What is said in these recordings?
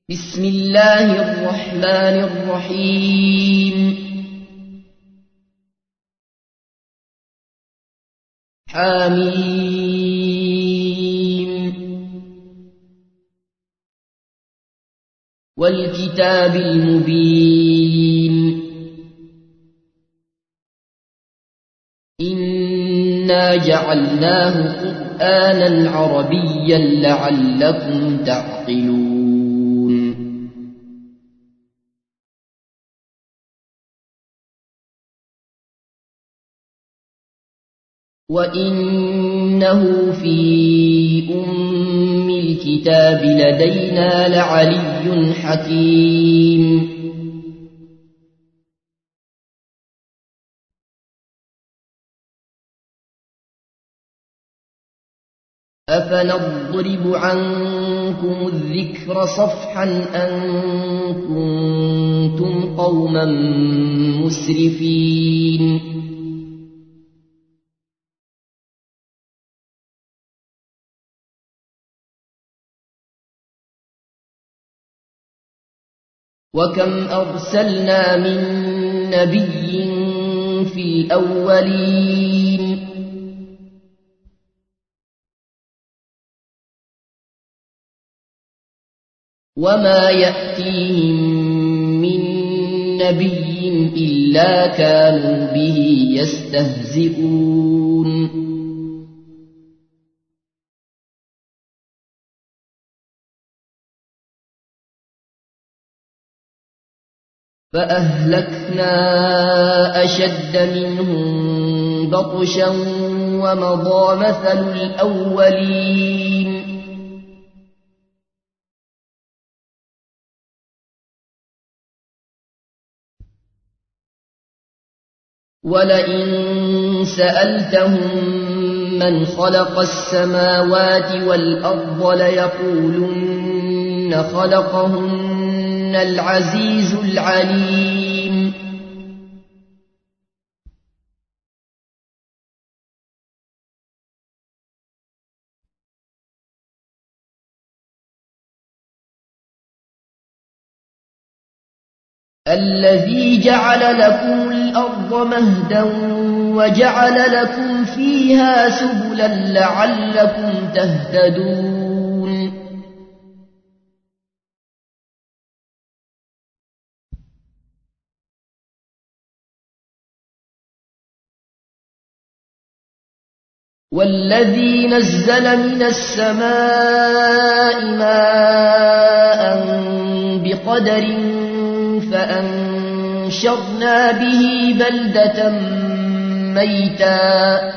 بسم الله الرحمن الرحيم حميم والكتاب المبين إنا جعلناه قرآنا عربيا لعلكم تعقلون وإنه في أم الكتاب لدينا لعلي حكيم أفنضرب عنكم الذكر صفحا أن كنتم قوما مسرفين وكم أرسلنا من نبي في الأولين وما يأتيهم من نبي إلا كانوا به يستهزئون فأهلكنا أشد منهم بطشا ومضى مثل الأولين ولئن سألتهم من خلق السماوات والأرض ليقولن خلقهن العزيز العليم الذي جعل لكم الأرض مهدا وجعل لكم فيها سبلا لعلكم تهتدون والذي نزل من السماء ماء بقدر فأنشرنا به بلدة ميتا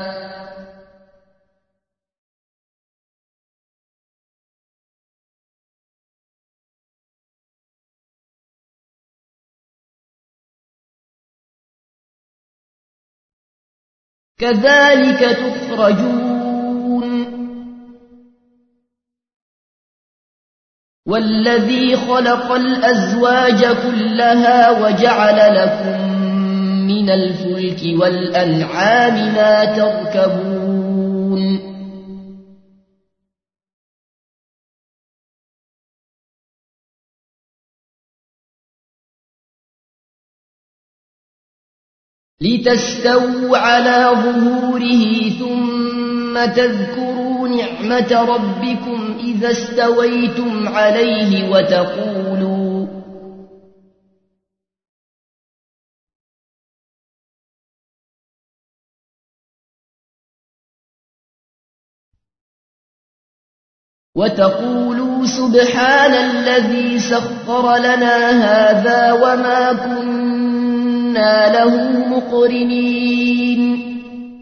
كذلك تخرجون والذي خلق الأزواج كلها وجعل لكم من الفلك والأنعام ما تركبون لتستووا على ظهوره ثم تذكروا نعمة ربكم إذا استويتم عليه وتقولوا سبحان الذي سخر لنا هذا وما كنا له مقرنين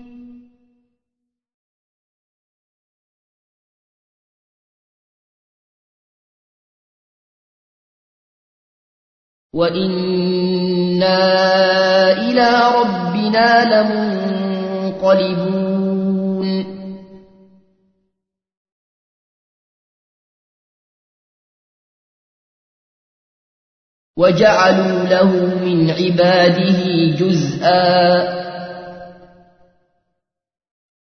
وإنا إلى ربنا لمنقلبون وجعلوا له من عباده جزءا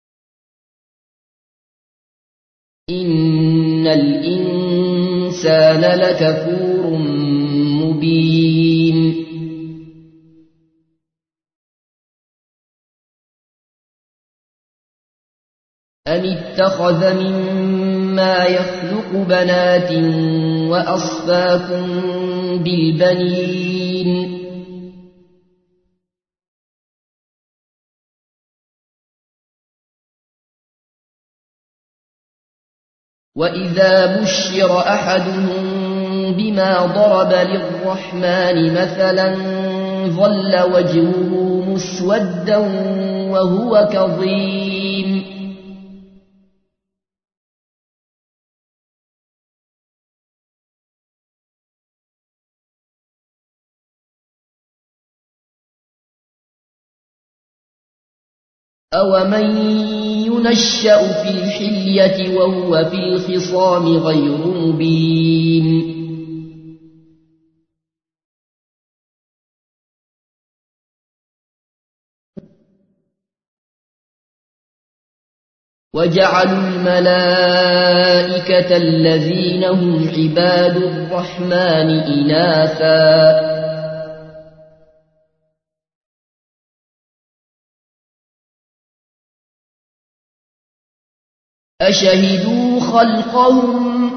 إن الإنسان كان لكفور مبين أم اتخذ مما يخلق بنات وأصفاكم بالبنين وإذا بشر أحدهم بما ضرب للرحمن مثلا ظل وجهه مسودا وهو كظيم أومن ينشأ في الحلية وهو في الخصام غير مبين وجعلوا الملائكة الذين هم عباد الرحمن إناثا أشهدوا خلقهم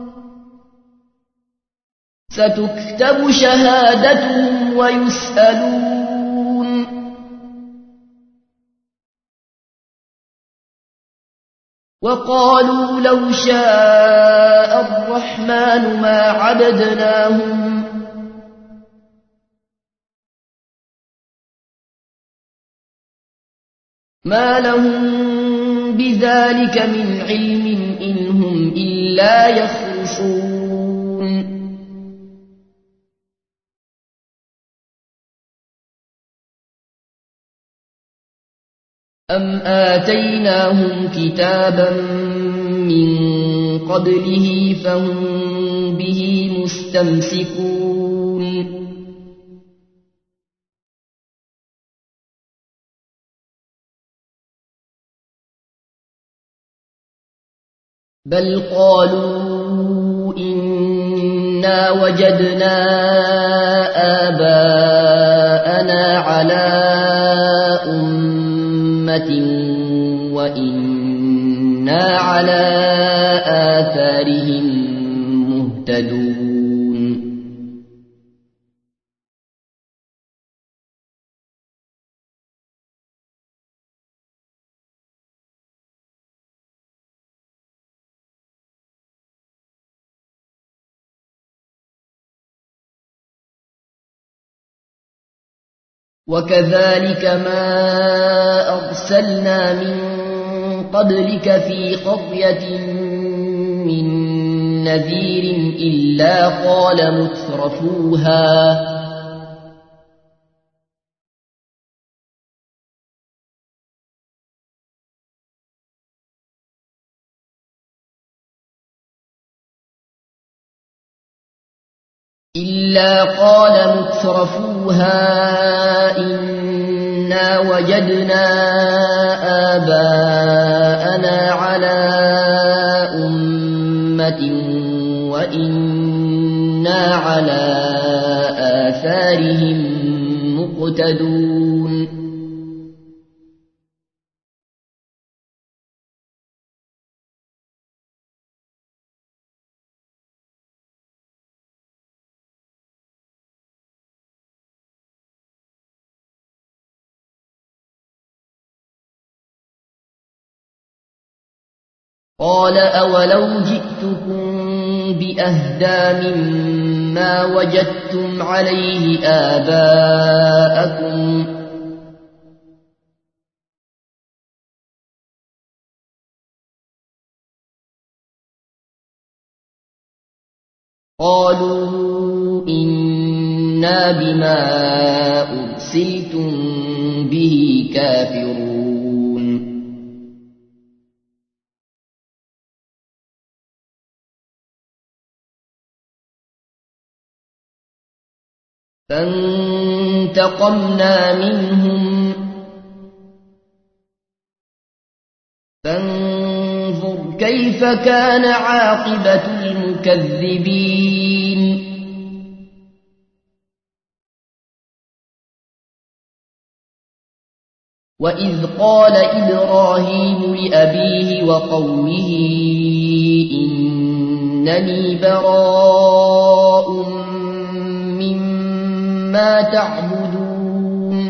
ستكتب شهادتهم ويسألون وقالوا لو شاء الرحمن ما عبدناهم ما لهم بذلك من علم إن هم إلا يخرصون أم آتيناهم كتابا من قبله فهم به مستمسكون بل قالوا إنا وجدنا آباءنا على أمة وإنا على آثارهم مهتدون وكذلك ما أرسلنا من قبلك في قرية من نذير إلا قال مترفوها إنا وجدنا آباءنا على أمة وإنا على آثارهم مقتدون قال أولو جئتكم بأهدى مما وجدتم عليه آباءكم قالوا إنا بما أرسلتم به كافرون فانتقمنا منهم فانظر كيف كان عاقبة المكذبين وإذ قال إبراهيم لأبيه وقومه إنني براء مما تعبدون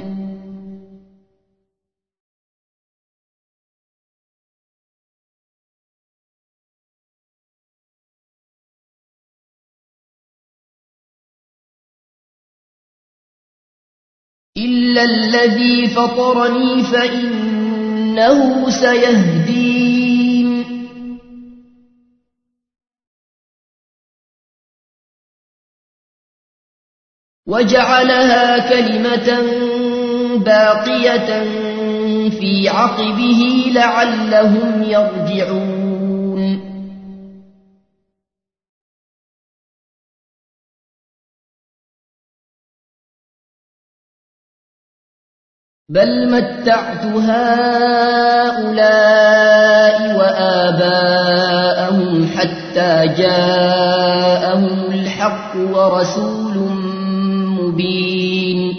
إلا الذي فطرني فإنه سيهدين وجعلها كلمة باقية في عقبه لعلهم يرجعون بل متعت هؤلاء وآباءهم حتى جاءهم الحق ورسول مبين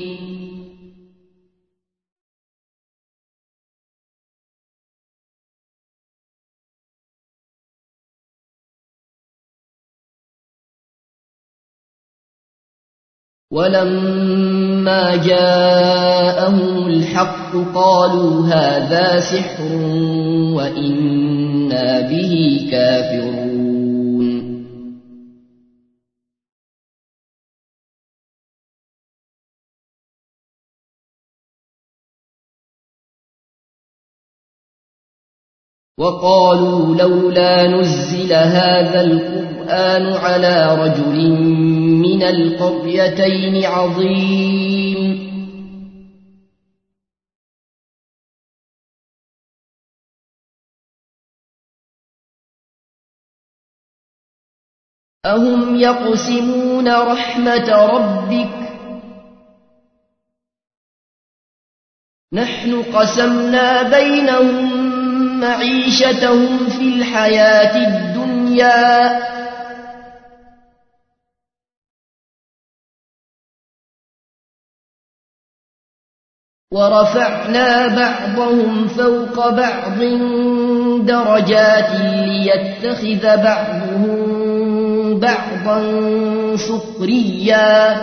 ولما جاءهم الحق قالوا هذا سحر وإنا به كافرون وقالوا لولا نزل هذا القرآن على رجل من القريتين عظيم أهم يقسمون رحمة ربك نحن قسمنا بينهم معيشتهم في الحياة الدنيا ورفعنا بعضهم فوق بعض درجات ليتخذ بعضهم بعضا سخريا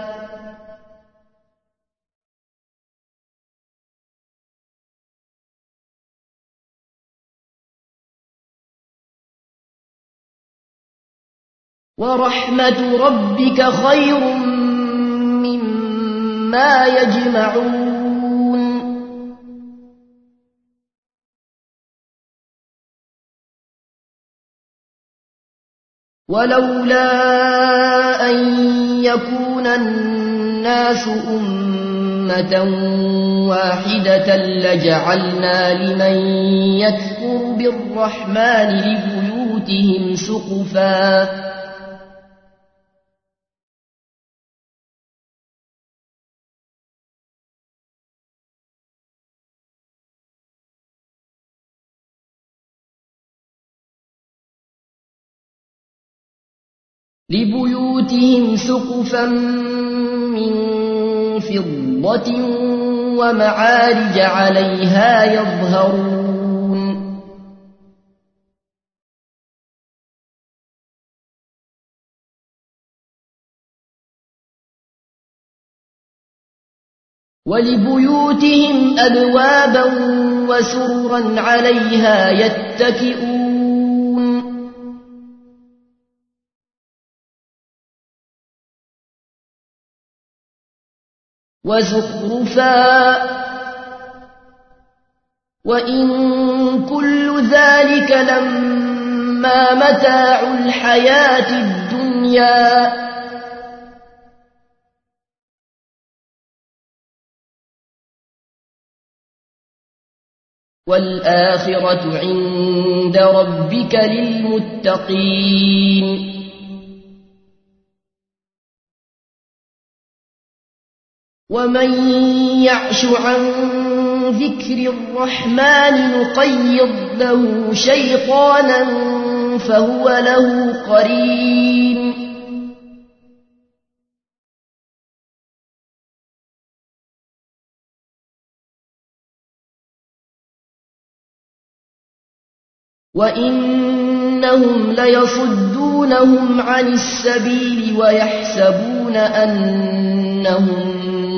ورحمة ربك خير مما يجمعون ولولا أن يكون الناس أمة واحدة لجعلنا لمن يكفر بالرحمن لبيوتهم سقفا من فضة ومعارج عليها يظهرون ولبيوتهم أبوابا وسررا عليها يتكئون وزخرفا وإن كل ذلك لما متاع الحياة الدنيا والآخرة عند ربك للمتقين. ومن يعش عن ذكر الرحمن نقيض له شيطانا فهو له قرين وإنهم ليصدونهم عن السبيل ويحسبون أنهم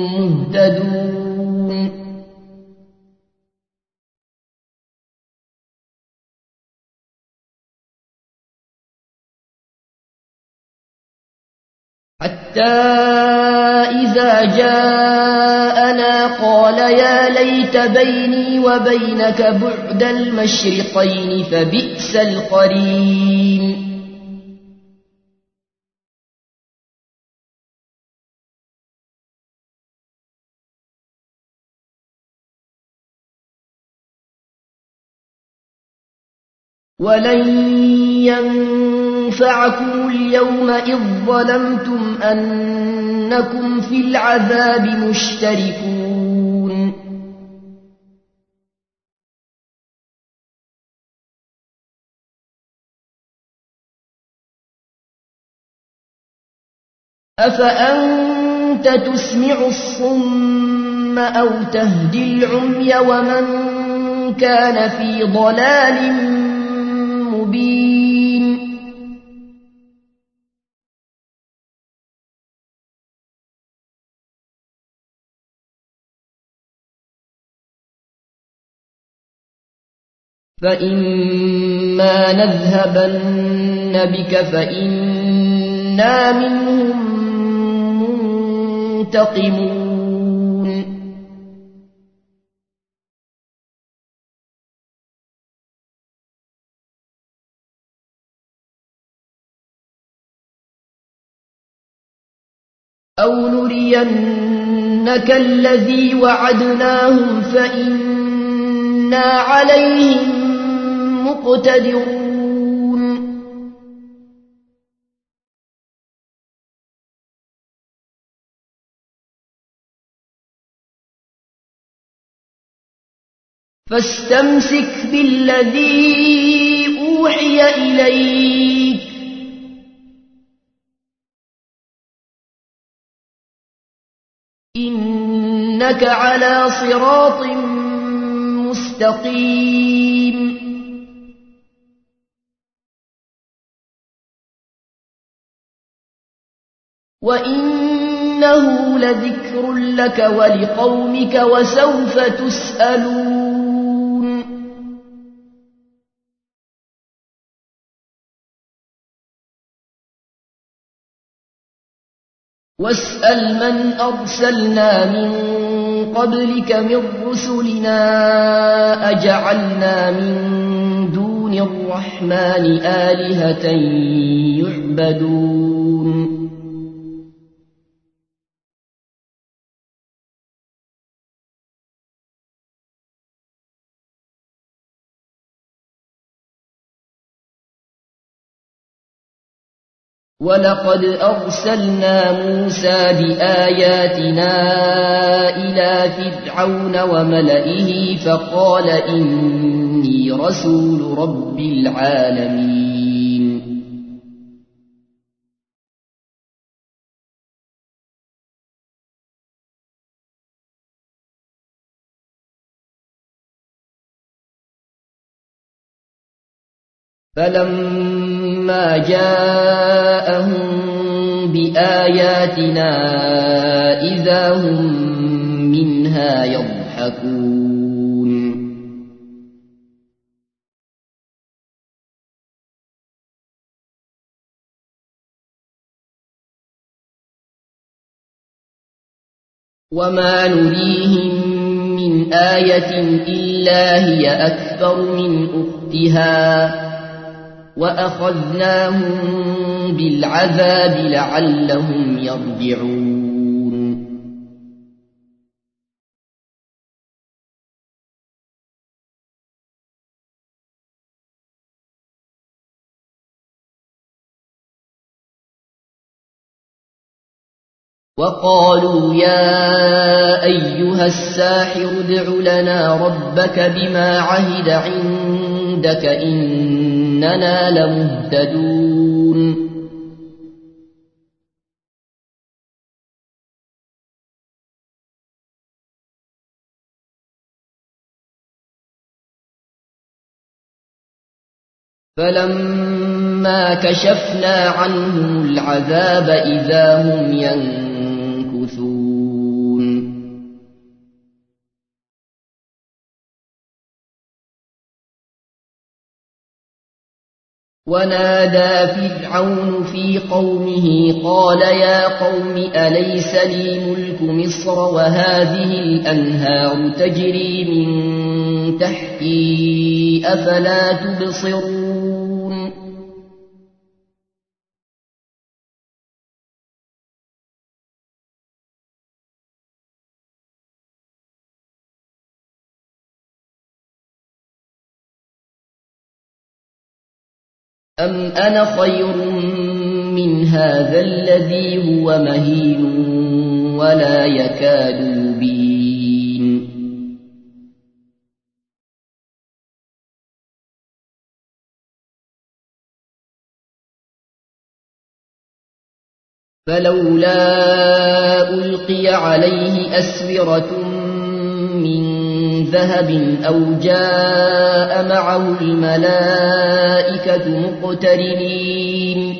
مهتدون حتى إذا جاءنا قال يا ليت بيني وبينك بعد المشرقين فبئس القرين ولن ينفعكم اليوم إذ ظلمتم أنكم في العذاب مشتركون أفأنت تسمع الصم أو تهدي العمي ومن كان في ضلال مبين فإما نذهبن بك فإنا منهم منتقمون أو نرينك الذي وعدناهم فإنا عليهم مقتدرون فاستمسك بالذي أوحي إليك إنك على صراط مستقيم وإنه لذكر لك ولقومك وسوف تسألون واسأل من أرسلنا من قبلك من رسلنا أجعلنا من دون الرحمن آلهة يعبدون ولقد أرسلنا موسى بآياتنا إلى فرعون وملئه فقال إني رسول رب العالمين فلما جاءهم بآياتنا إذا هم منها يضحكون وما نريهم من آية إلا هي أكبر من أختها وأخذناهم بالعذاب لعلهم يرجعون وقالوا يا أيها الساحر ادع لنا ربك بما عهد عندك إننا لمهتدون فلما كشفنا عنهم العذاب إذا هم ينكثون ونادى فرعون في قومه قال يا قوم أليس لي ملك مصر وهذه الأنهار تجري من تحتي أفلا تبصرون أم أنا خير من هذا الذي هو مهين ولا يكاد يبين فلولا ألقي عليه أسورة من ذهب أو جاء معه الملائكة مقترنين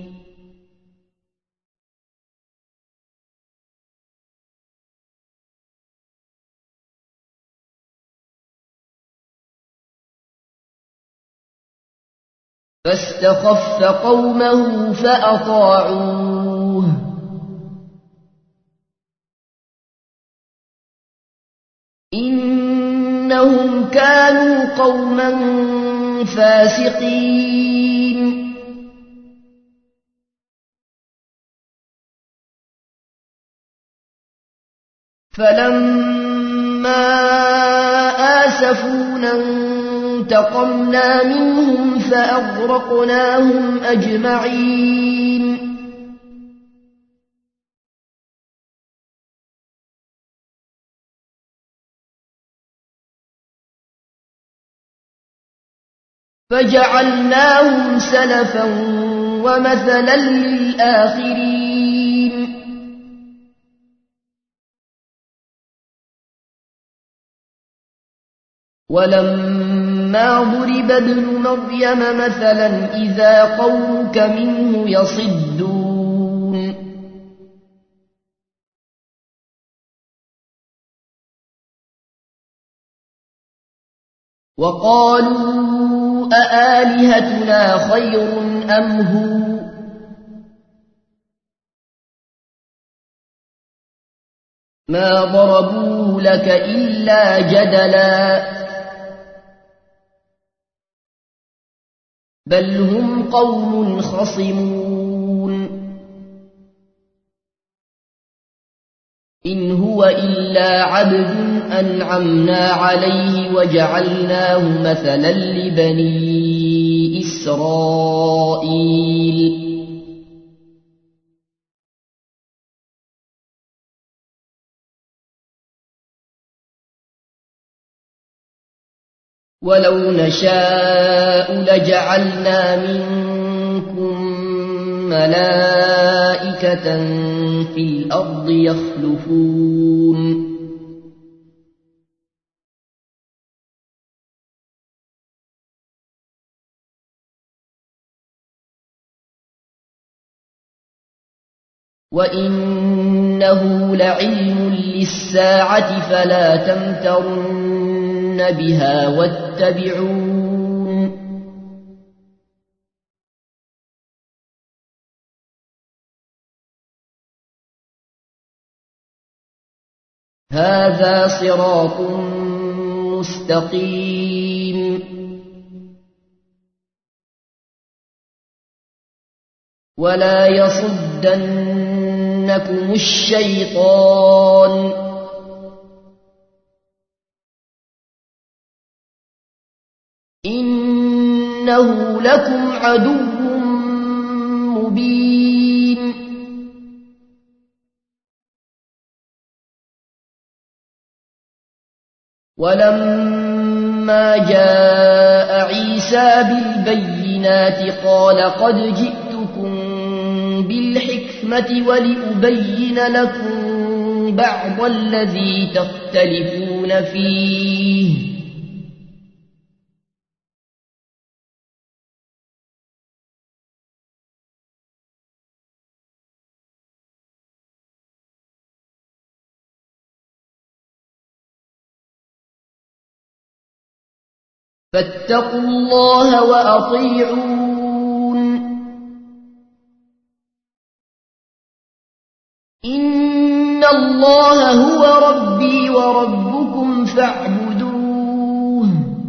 فاستخف قومه فأطاعوه إنهم كانوا قوما فاسقين فلما آسفونا انتقمنا منهم فأغرقناهم أجمعين فجعلناهم سلفا ومثلا للآخرين ولما ضرب ابن مريم مثلا إذا قومك منه يصدون وقالوا أآلهتنا خير أم هو ما ضربوه لك إلا جدلا بل هم قوم خصمون إن هو إلا عبد أنعمنا عليه وجعلناه مثلا لبني إسرائيل ولو نشاء لجعلنا منكم ملائكة في الأرض يخلفون وإنه لعلم للساعة فلا تمترن بها واتبعون هذا صراط مستقيم ولا يصدنكم الشيطان إنه لكم عدو مبين ولما جاء عيسى بالبينات قال قد جئتكم بالحكمة ولأبين لكم بعض الذي تختلفون فيه فاتقوا الله وأطيعون إن الله هو ربي وربكم فاعبدوه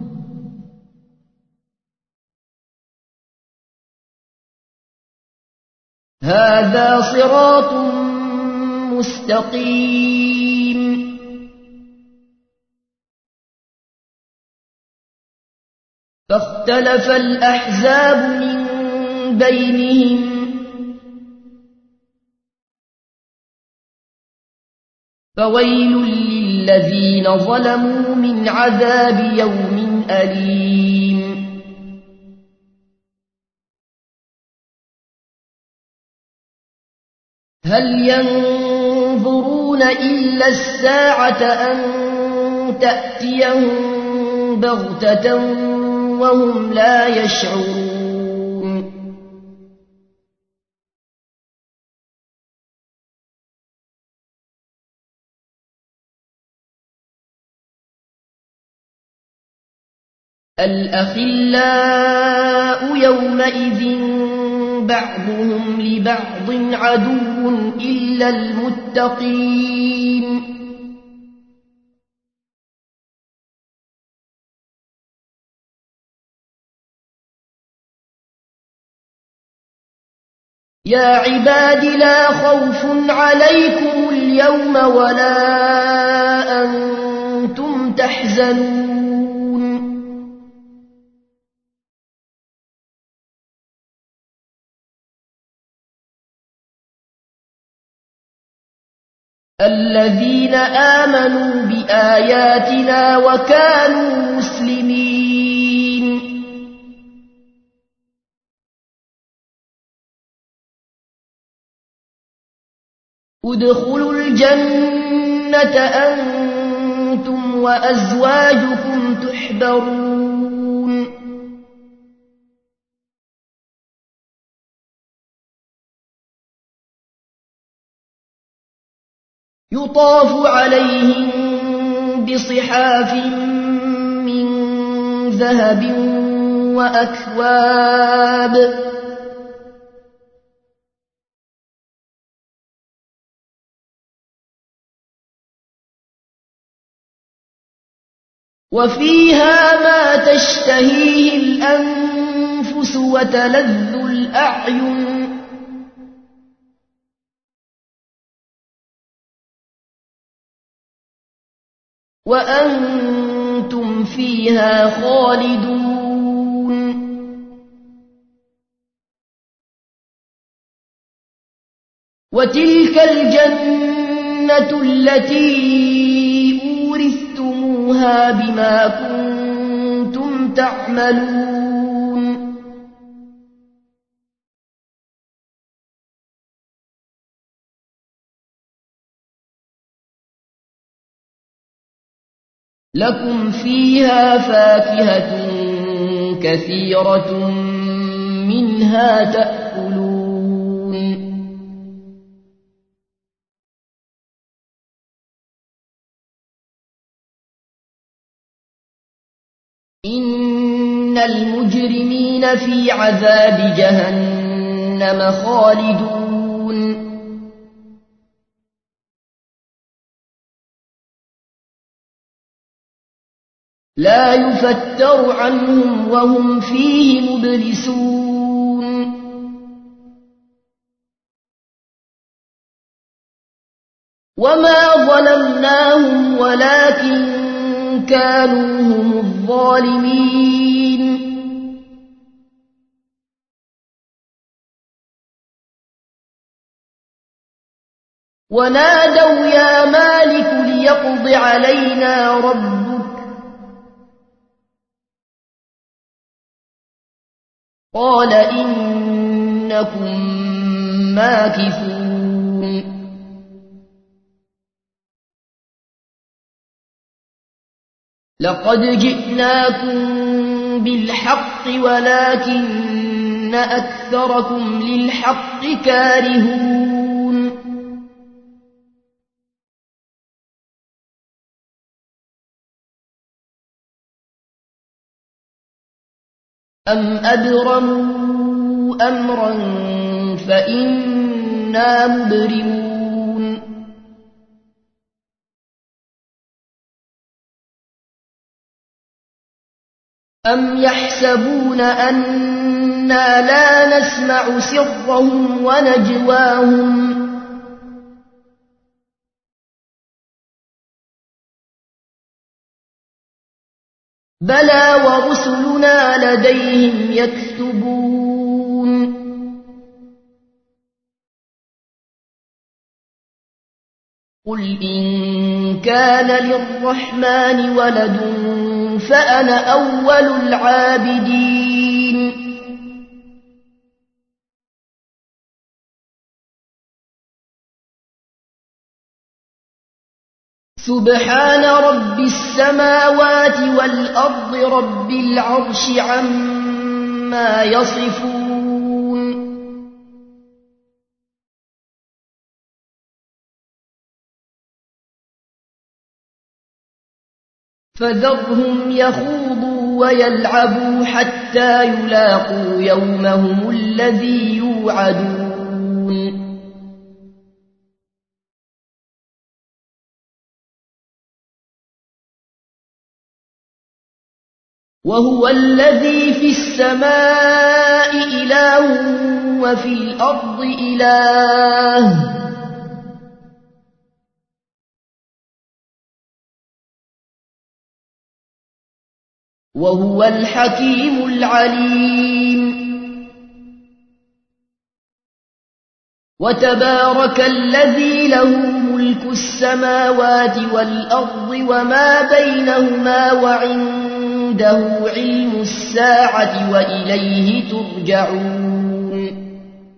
هذا صراط مستقيم فاختلف الأحزاب من بينهم فويل للذين ظلموا من عذاب يوم أليم هل ينظرون إلا الساعة أن تأتيهم بغتة وهم لا يشعرون الأخلاء يومئذ بعضهم لبعض عدو إلا المتقين يا عباد لا خوف عليكم اليوم ولا أنتم تحزنون الذين آمنوا بآياتنا وكانوا مسلمين ادخلوا الجنة أنتم وأزواجكم تحبرون يطاف عليهم بصحاف من ذهب وأكواب وفيها ما تشتهيه الأنفس وتلذ الأعين وأنتم فيها خالدون وتلك الجنة التي أورثتموها بما كنتم تعملون لكم فيها فاكهة كثيرة منها تأكلون إن المجرمين في عذاب جهنم خالدون لا يفتر عنهم وهم فيه مبلسون وما ظلمناهم ولكن كانوا هم الظالمين ونادوا يا مالك ليقض علينا ربك قال إنكم ماكثون لقد جئناكم بالحق ولكن أكثركم للحق كارهون أم أبرموا أمرا فإنا مبرمون أم يحسبون أنا لا نسمع سرهم ونجواهم بلى ورسلنا لديهم يكتبون قل إن كان للرحمن ولد فأنا أول العابدين سبحان رب السماوات والأرض رب العرش عما يصفون فذرهم يخوضوا ويلعبوا حتى يلاقوا يومهم الذي يوعدون وهو الذي في السماء إله وفي الأرض إله وهو الحكيم العليم وتبارك الذي له ملك السماوات والأرض وما بينهما وعنده علم الساعة وإليه ترجعون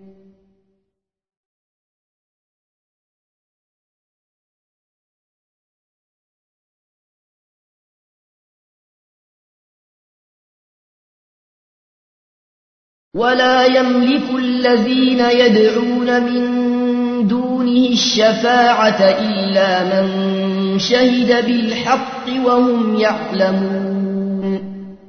ولا يملك الذين يدعون من دونه الشفاعة إلا من شهد بالحق وهم يعلمون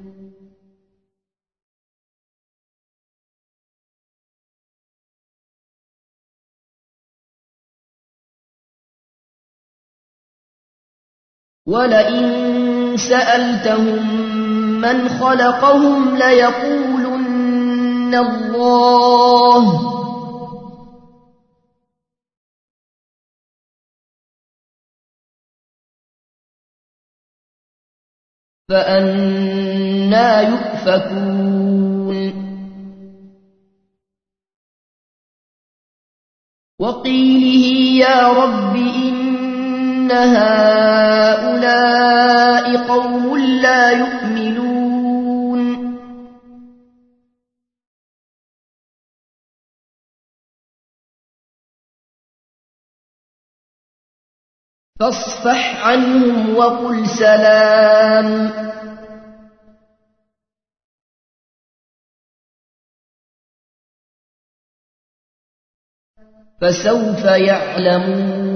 ولئن سألتهم من خلقهم ليقولن الله فأنى يؤفكون وقيله يا رب إن هؤلاء قوم لا يؤمنون فاصفح عنهم وقل سلام فسوف يعلمون